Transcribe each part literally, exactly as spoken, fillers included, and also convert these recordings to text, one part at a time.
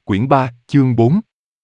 Quyển ba, chương bốn.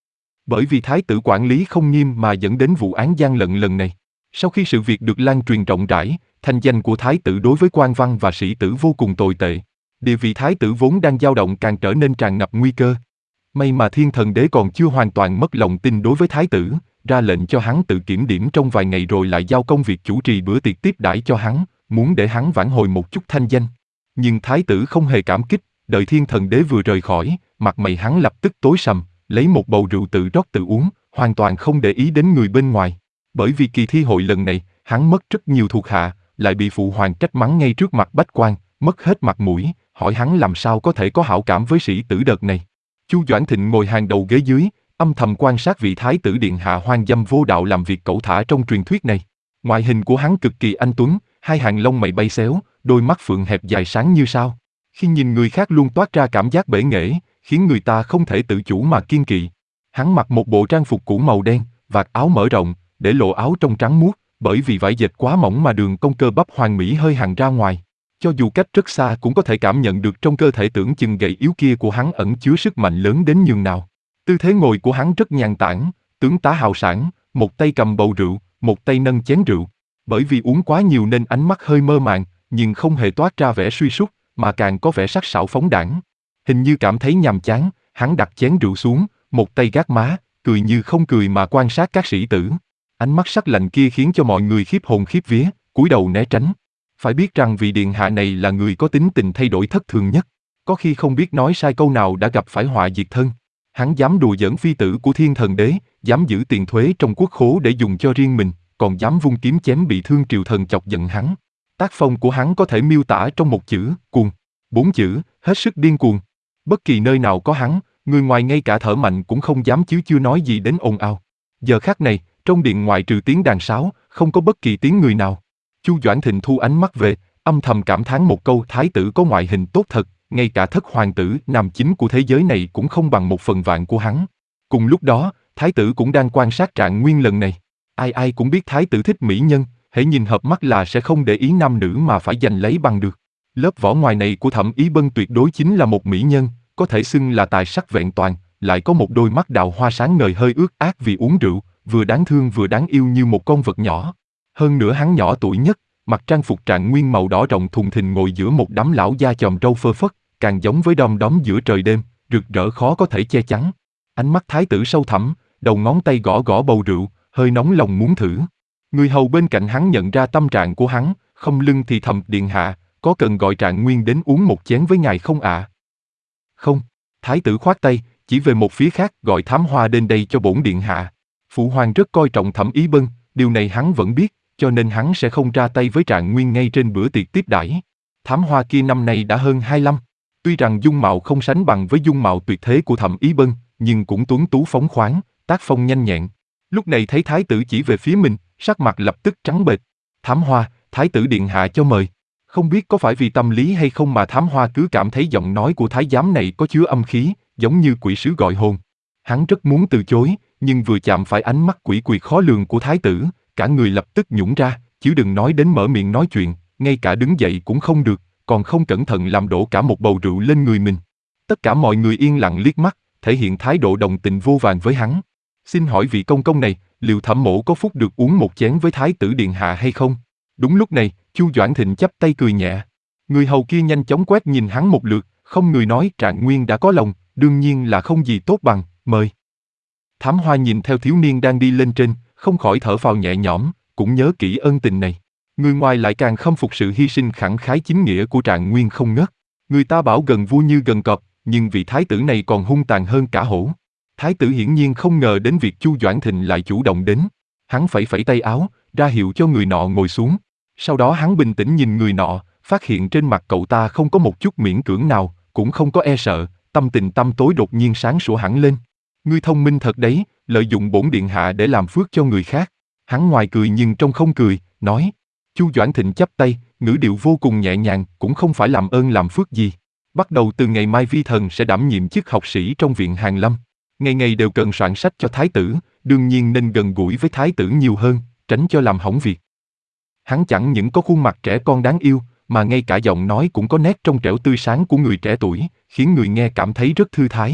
Bởi vì thái tử quản lý không nghiêm mà dẫn đến vụ án gian lận lần này. Sau khi sự việc được lan truyền rộng rãi, thanh danh của thái tử đối với quan văn và sĩ tử vô cùng tồi tệ. Địa vị thái tử vốn đang dao động càng trở nên tràn ngập nguy cơ. May mà Thiên Thần Đế còn chưa hoàn toàn mất lòng tin đối với thái tử, ra lệnh cho hắn tự kiểm điểm trong vài ngày rồi lại giao công việc chủ trì bữa tiệc tiếp đãi cho hắn, muốn để hắn vãn hồi một chút thanh danh. Nhưng thái tử không hề cảm kích, đợi Thiên Thần Đế vừa rời khỏi, mặt mày hắn lập tức tối sầm, lấy một bầu rượu tự rót tự uống, hoàn toàn không để ý đến người bên ngoài. Bởi vì kỳ thi hội lần này, hắn mất rất nhiều thuộc hạ, lại bị phụ hoàng trách mắng ngay trước mặt bách quan, mất hết mặt mũi, hỏi hắn làm sao có thể có hảo cảm với sĩ tử đợt này. Chu Doãn Thịnh ngồi hàng đầu ghế dưới, âm thầm quan sát vị thái tử điện hạ hoang dâm vô đạo làm việc cẩu thả trong truyền thuyết này. Ngoại hình của hắn cực kỳ anh tuấn, hai hàng lông mày bay xéo, đôi mắt phượng hẹp dài sáng như sao. Khi nhìn người khác luôn toát ra cảm giác bể nghễ, khiến người ta không thể tự chủ mà kiêng kỵ. Hắn mặc một bộ trang phục cũ màu đen, vạt áo mở rộng, để lộ áo trong trắng muốt, bởi vì vải dệt quá mỏng mà đường cong cơ bắp hoàn mỹ hơi hằn ra ngoài. Cho dù cách rất xa cũng có thể cảm nhận được trong cơ thể tưởng chừng gầy yếu kia của hắn ẩn chứa sức mạnh lớn đến nhường nào. Tư thế ngồi của hắn rất nhàn tản, tướng tá hào sảng, một tay cầm bầu rượu, một tay nâng chén rượu. Bởi vì uống quá nhiều nên ánh mắt hơi mơ màng, nhưng không hề toát ra vẻ suy sút, mà càng có vẻ sắc sảo phóng đãng. Hình như cảm thấy nhàm chán, hắn đặt chén rượu xuống, một tay gác má, cười như không cười mà quan sát các sĩ tử. Ánh mắt sắc lạnh kia khiến cho mọi người khiếp hồn khiếp vía, cúi đầu né tránh. Phải biết rằng vị điện hạ này là người có tính tình thay đổi thất thường nhất. Có khi không biết nói sai câu nào đã gặp phải họa diệt thân. Hắn dám đùa giỡn phi tử của Thiên Thần Đế, dám giữ tiền thuế trong quốc khố để dùng cho riêng mình, còn dám vung kiếm chém bị thương triều thần chọc giận hắn. Tác phong của hắn có thể miêu tả trong một chữ, cuồng. Bốn chữ, hết sức điên cuồng. Bất kỳ nơi nào có hắn, người ngoài ngay cả thở mạnh cũng không dám chứ chưa nói gì đến ồn ào. Giờ khắc này, trong điện ngoại trừ tiếng đàn sáo, không có bất kỳ tiếng người nào. Chu Doãn Thịnh thu ánh mắt về, âm thầm cảm thán một câu thái tử có ngoại hình tốt thật, ngay cả thất hoàng tử nam chính của thế giới này cũng không bằng một phần vạn của hắn. Cùng lúc đó, thái tử cũng đang quan sát trạng nguyên lần này. Ai ai cũng biết thái tử thích mỹ nhân, hễ nhìn hợp mắt là sẽ không để ý nam nữ mà phải giành lấy bằng được. Lớp vỏ ngoài này của Thẩm Ý Bân tuyệt đối chính là một mỹ nhân, có thể xưng là tài sắc vẹn toàn, lại có một đôi mắt đào hoa sáng ngời hơi ướt át vì uống rượu, vừa đáng thương vừa đáng yêu như một con vật nhỏ. Hơn nữa hắn nhỏ tuổi nhất, mặc trang phục trạng nguyên màu đỏ rộng thùng thình ngồi giữa một đám lão da chòm râu phơ phất, càng giống với đom đóm giữa trời đêm, rực rỡ khó có thể che chắn. Ánh mắt thái tử sâu thẳm, đầu ngón tay gõ gõ bầu rượu, hơi nóng lòng muốn thử. Người hầu bên cạnh hắn nhận ra tâm trạng của hắn, không lưng thì thầm điện hạ, có cần gọi Trạng Nguyên đến uống một chén với ngài không ạ? À? Không, thái tử khoát tay, chỉ về một phía khác gọi Thám Hoa đến đây cho bổn điện hạ. Phụ hoàng rất coi trọng Thẩm Ý Bân, điều này hắn vẫn biết, cho nên hắn sẽ không ra tay với Trạng Nguyên ngay trên bữa tiệc tiếp đãi. Thám Hoa kia năm nay đã hơn hai mươi lăm, tuy rằng dung mạo không sánh bằng với dung mạo tuyệt thế của Thẩm Ý Bân, nhưng cũng tuấn tú phóng khoáng, tác phong nhanh nhẹn. Lúc này thấy thái tử chỉ về phía mình, sắc mặt lập tức trắng bệch. Thám Hoa, thái tử điện hạ cho mời. Không biết có phải vì tâm lý hay không mà Thám Hoa cứ cảm thấy giọng nói của thái giám này có chứa âm khí, giống như quỷ sứ gọi hồn. Hắn rất muốn từ chối, nhưng vừa chạm phải ánh mắt quỷ quỷ khó lường của thái tử, cả người lập tức nhũn ra, chứ đừng nói đến mở miệng nói chuyện, ngay cả đứng dậy cũng không được, còn không cẩn thận làm đổ cả một bầu rượu lên người mình. Tất cả mọi người yên lặng liếc mắt, thể hiện thái độ đồng tình vô vàn với hắn. Xin hỏi vị công công này, liệu Thẩm mỗ có phúc được uống một chén với thái tử điện hạ hay không? Đúng lúc này, Chu Doãn Thịnh chắp tay cười nhẹ. Người hầu kia nhanh chóng quét nhìn hắn một lượt, không người nói Trạng Nguyên đã có lòng, đương nhiên là không gì tốt bằng, mời. Thám Hoa nhìn theo thiếu niên đang đi lên trên, không khỏi thở phào nhẹ nhõm, cũng nhớ kỹ ân tình này. Người ngoài lại càng khâm phục sự hy sinh khẳng khái chính nghĩa của Trạng Nguyên không ngớt. Người ta bảo gần vua như gần cọp, nhưng vị thái tử này còn hung tàn hơn cả hổ. Thái tử hiển nhiên không ngờ đến việc Chu Doãn Thịnh lại chủ động đến. Hắn phẩy phẩy tay áo, ra hiệu cho người nọ ngồi xuống. Sau đó hắn bình tĩnh nhìn người nọ, phát hiện trên mặt cậu ta không có một chút miễn cưỡng nào, cũng không có e sợ, tâm tình tăm tối đột nhiên sáng sủa hẳn lên. Ngươi thông minh thật đấy, lợi dụng bổn điện hạ để làm phước cho người khác. Hắn ngoài cười nhưng trong không cười, nói. Chu Doãn Thịnh chắp tay, ngữ điệu vô cùng nhẹ nhàng, cũng không phải làm ơn làm phước gì. Bắt đầu từ ngày mai vi thần sẽ đảm nhiệm chức học sĩ trong viện Hàn Lâm. Ngày ngày đều cần soạn sách cho thái tử, đương nhiên nên gần gũi với thái tử nhiều hơn, tránh cho làm hỏng việc. Hắn chẳng những có khuôn mặt trẻ con đáng yêu, mà ngay cả giọng nói cũng có nét trong trẻo tươi sáng của người trẻ tuổi, khiến người nghe cảm thấy rất thư thái.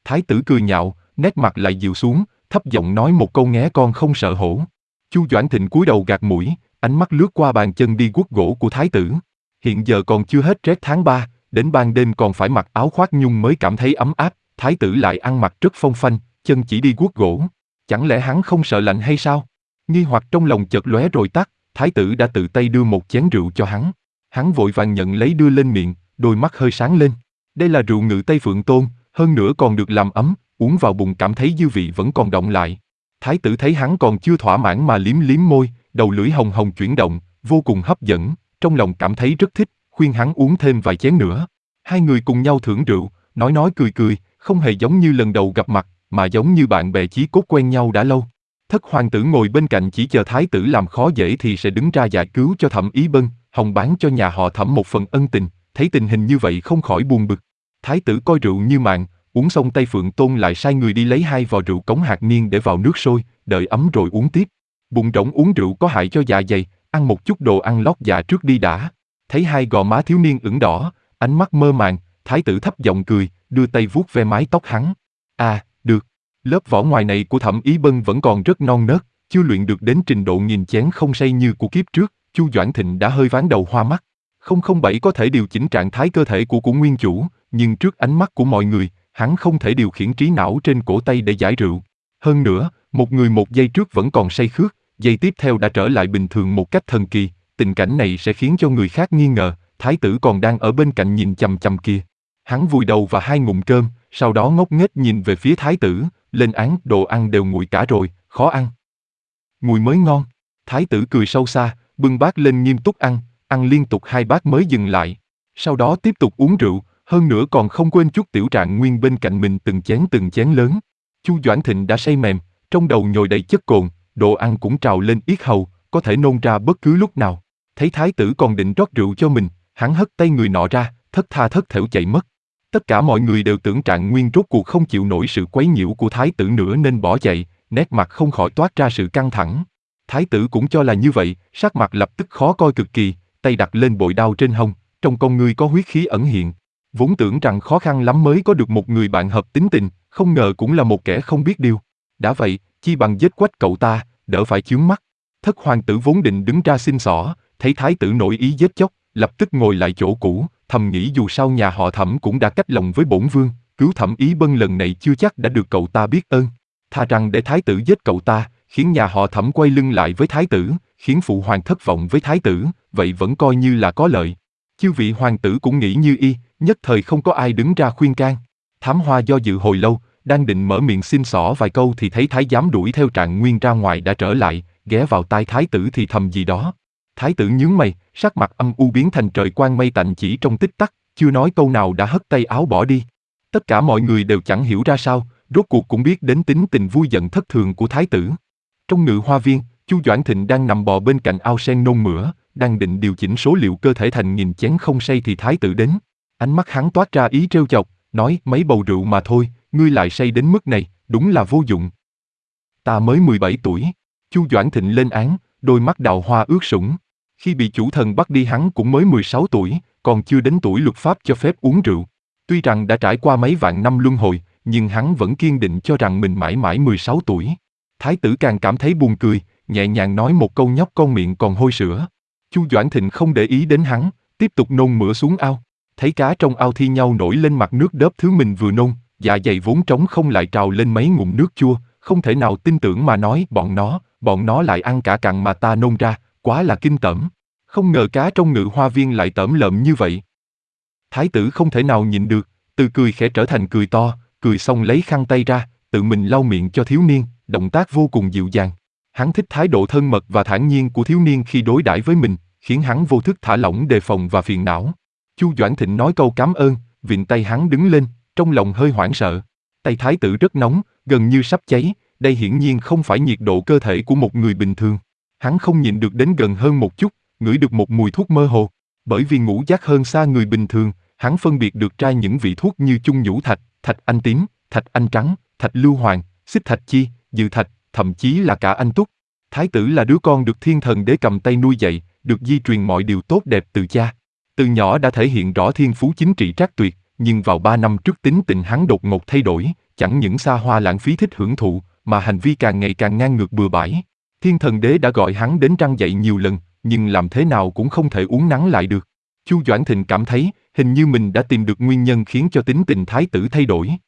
Thái tử cười nhạo, nét mặt lại dịu xuống, thấp giọng nói một câu nghé con không sợ hổ. Chu Doãn Thịnh cúi đầu gạt mũi, ánh mắt lướt qua bàn chân đi guốc gỗ của thái tử. Hiện giờ còn chưa hết rét tháng ba, đến ban đêm còn phải mặc áo khoác nhung mới cảm thấy ấm áp, thái tử lại ăn mặc rất phong phanh, chân chỉ đi guốc gỗ. Chẳng lẽ hắn không sợ lạnh hay sao? Nghi hoặc trong lòng chợt lóe rồi tắt, thái tử đã tự tay đưa một chén rượu cho hắn. Hắn vội vàng nhận lấy đưa lên miệng, đôi mắt hơi sáng lên. Đây là rượu Ngự Tây Phượng Tôn, hơn nữa còn được làm ấm, uống vào bụng cảm thấy dư vị vẫn còn đọng lại. Thái tử thấy hắn còn chưa thỏa mãn mà liếm liếm môi, đầu lưỡi hồng hồng chuyển động, vô cùng hấp dẫn, trong lòng cảm thấy rất thích, khuyên hắn uống thêm vài chén nữa. Hai người cùng nhau thưởng rượu, nói nói cười cười, không hề giống như lần đầu gặp mặt, mà giống như bạn bè chí cốt quen nhau đã lâu. Thất hoàng tử ngồi bên cạnh chỉ chờ thái tử làm khó dễ thì sẽ đứng ra giải cứu cho Thẩm Ý Bân, hòng bán cho nhà họ Thẩm một phần ân tình, thấy tình hình như vậy không khỏi buồn bực. Thái tử coi rượu như mạng, uống xong Tây Phượng Tôn lại sai người đi lấy hai vò rượu cống hạt niên để vào nước sôi, đợi ấm rồi uống tiếp. Bụng rỗng uống rượu có hại cho dạ dày, ăn một chút đồ ăn lót dạ trước đi đã. Thấy hai gò má thiếu niên ửng đỏ, ánh mắt mơ màng, thái tử thấp giọng cười, đưa tay vuốt ve mái tóc hắn. À, được. Lớp vỏ ngoài này của Thẩm Ý Bân vẫn còn rất non nớt, chưa luyện được đến trình độ nghìn chén không say như của kiếp trước. Chu Doãn Thịnh đã hơi ván đầu hoa mắt. không không bảy có thể điều chỉnh trạng thái cơ thể của của nguyên chủ, nhưng trước ánh mắt của mọi người, hắn không thể điều khiển trí não trên cổ tay để giải rượu. Hơn nữa, một người một giây trước vẫn còn say khước, giây tiếp theo đã trở lại bình thường một cách thần kỳ. Tình cảnh này sẽ khiến cho người khác nghi ngờ, thái tử còn đang ở bên cạnh nhìn chằm chằm kia. Hắn vùi đầu vào hai ngụm cơm, sau đó ngốc nghếch nhìn về phía thái tử, lên án đồ ăn đều nguội cả rồi, khó ăn. Mùi mới ngon. Thái tử cười sâu xa, bưng bát lên nghiêm túc ăn, ăn liên tục hai bát mới dừng lại. Sau đó tiếp tục uống rượu, hơn nữa còn không quên chút Tiểu Trạng Nguyên bên cạnh mình từng chén từng chén lớn. Chu Doãn Thịnh đã say mềm, trong đầu nhồi đầy chất cồn, đồ ăn cũng trào lên yết hầu, có thể nôn ra bất cứ lúc nào. Thấy thái tử còn định rót rượu cho mình, hắn hất tay người nọ ra, thất tha thất thểu chạy mất. Tất cả mọi người đều tưởng Trạng Nguyên rốt cuộc không chịu nổi sự quấy nhiễu của thái tử nữa nên bỏ chạy, nét mặt không khỏi toát ra sự căng thẳng. Thái tử cũng cho là như vậy, sắc mặt lập tức khó coi cực kỳ, tay đặt lên bội đao trên hông, trong con ngươi có huyết khí ẩn hiện. Vốn tưởng rằng khó khăn lắm mới có được một người bạn hợp tính tình, không ngờ cũng là một kẻ không biết điều. Đã vậy, chi bằng giết quách cậu ta, đỡ phải chướng mắt. Thất hoàng tử vốn định đứng ra xin xỏ, thấy thái tử nổi ý giết chóc, lập tức ngồi lại chỗ cũ, thầm nghĩ dù sao nhà họ Thẩm cũng đã cách lòng với bổn vương, cứu Thẩm Ý Bân lần này chưa chắc đã được cậu ta biết ơn. Thà rằng để thái tử giết cậu ta, khiến nhà họ Thẩm quay lưng lại với thái tử, khiến phụ hoàng thất vọng với thái tử, vậy vẫn coi như là có lợi. Chư vị hoàng tử cũng nghĩ như y, nhất thời không có ai đứng ra khuyên can. Thám Hoa do dự hồi lâu, đang định mở miệng xin xỏ vài câu thì thấy thái giám đuổi theo Trạng Nguyên ra ngoài đã trở lại, ghé vào tai thái tử thì thầm gì đó. Thái tử nhướng mày, sắc mặt âm u biến thành trời quang mây tạnh chỉ trong tích tắc, chưa nói câu nào đã hất tay áo bỏ đi. Tất cả mọi người đều chẳng hiểu ra sao, rốt cuộc cũng biết đến tính tình vui giận thất thường của thái tử. Trong Ngự Hoa Viên, Chu Doãn Thịnh đang nằm bò bên cạnh ao sen nôn mửa, đang định điều chỉnh số liệu cơ thể thành nghìn chén không say thì thái tử đến. Ánh mắt hắn toát ra ý trêu chọc, nói mấy bầu rượu mà thôi, ngươi lại say đến mức này, đúng là vô dụng. Ta mới mười bảy tuổi. Chu Doãn Thịnh lên án, đôi mắt đào hoa ướt sũng. Khi bị chủ thần bắt đi hắn cũng mới mười sáu tuổi, còn chưa đến tuổi luật pháp cho phép uống rượu. Tuy rằng đã trải qua mấy vạn năm luân hồi, nhưng hắn vẫn kiên định cho rằng mình mãi mãi mười sáu tuổi. Thái tử càng cảm thấy buồn cười, nhẹ nhàng nói một câu nhóc con miệng còn hôi sữa. Chu Doãn Thịnh không để ý đến hắn, tiếp tục nôn mửa xuống ao. Thấy cá trong ao thi nhau nổi lên mặt nước đớp thứ mình vừa nôn, dạ dày vốn trống không lại trào lên mấy ngụm nước chua, không thể nào tin tưởng mà nói bọn nó, bọn nó lại ăn cả cặn mà ta nôn ra, quá là kinh tởm. Không ngờ cá trong Ngự Hoa Viên lại tởm lợm như vậy. Thái tử không thể nào nhịn được, từ cười khẽ trở thành cười to, cười xong lấy khăn tay ra, tự mình lau miệng cho thiếu niên, động tác vô cùng dịu dàng. Hắn thích thái độ thân mật và thản nhiên của thiếu niên khi đối đãi với mình, khiến hắn vô thức thả lỏng đề phòng và phiền não. Chu Doãn Thịnh nói câu cảm ơn, vịn tay hắn đứng lên, trong lòng hơi hoảng sợ. Tay thái tử rất nóng, gần như sắp cháy, đây hiển nhiên không phải nhiệt độ cơ thể của một người bình thường. Hắn không nhịn được đến gần hơn một chút, ngửi được một mùi thuốc mơ hồ. Bởi vì ngũ giác hơn xa người bình thường, hắn phân biệt được ra những vị thuốc như chung nhũ thạch, thạch anh tím, thạch anh trắng, thạch lưu hoàng, xích thạch chi, dự thạch, thậm chí là cả anh túc. Thái tử là đứa con được thiên thần đế cầm tay nuôi dạy, được di truyền mọi điều tốt đẹp từ cha. Từ nhỏ đã thể hiện rõ thiên phú chính trị trác tuyệt, nhưng vào ba năm trước tính tình hắn đột ngột thay đổi, chẳng những xa hoa lãng phí thích hưởng thụ, mà hành vi càng ngày càng ngang ngược bừa bãi. Thiên Thần Đế đã gọi hắn đến răn dạy nhiều lần, nhưng làm thế nào cũng không thể uốn nắn lại được. Chu Doãn Thịnh cảm thấy, hình như mình đã tìm được nguyên nhân khiến cho tính tình thái tử thay đổi.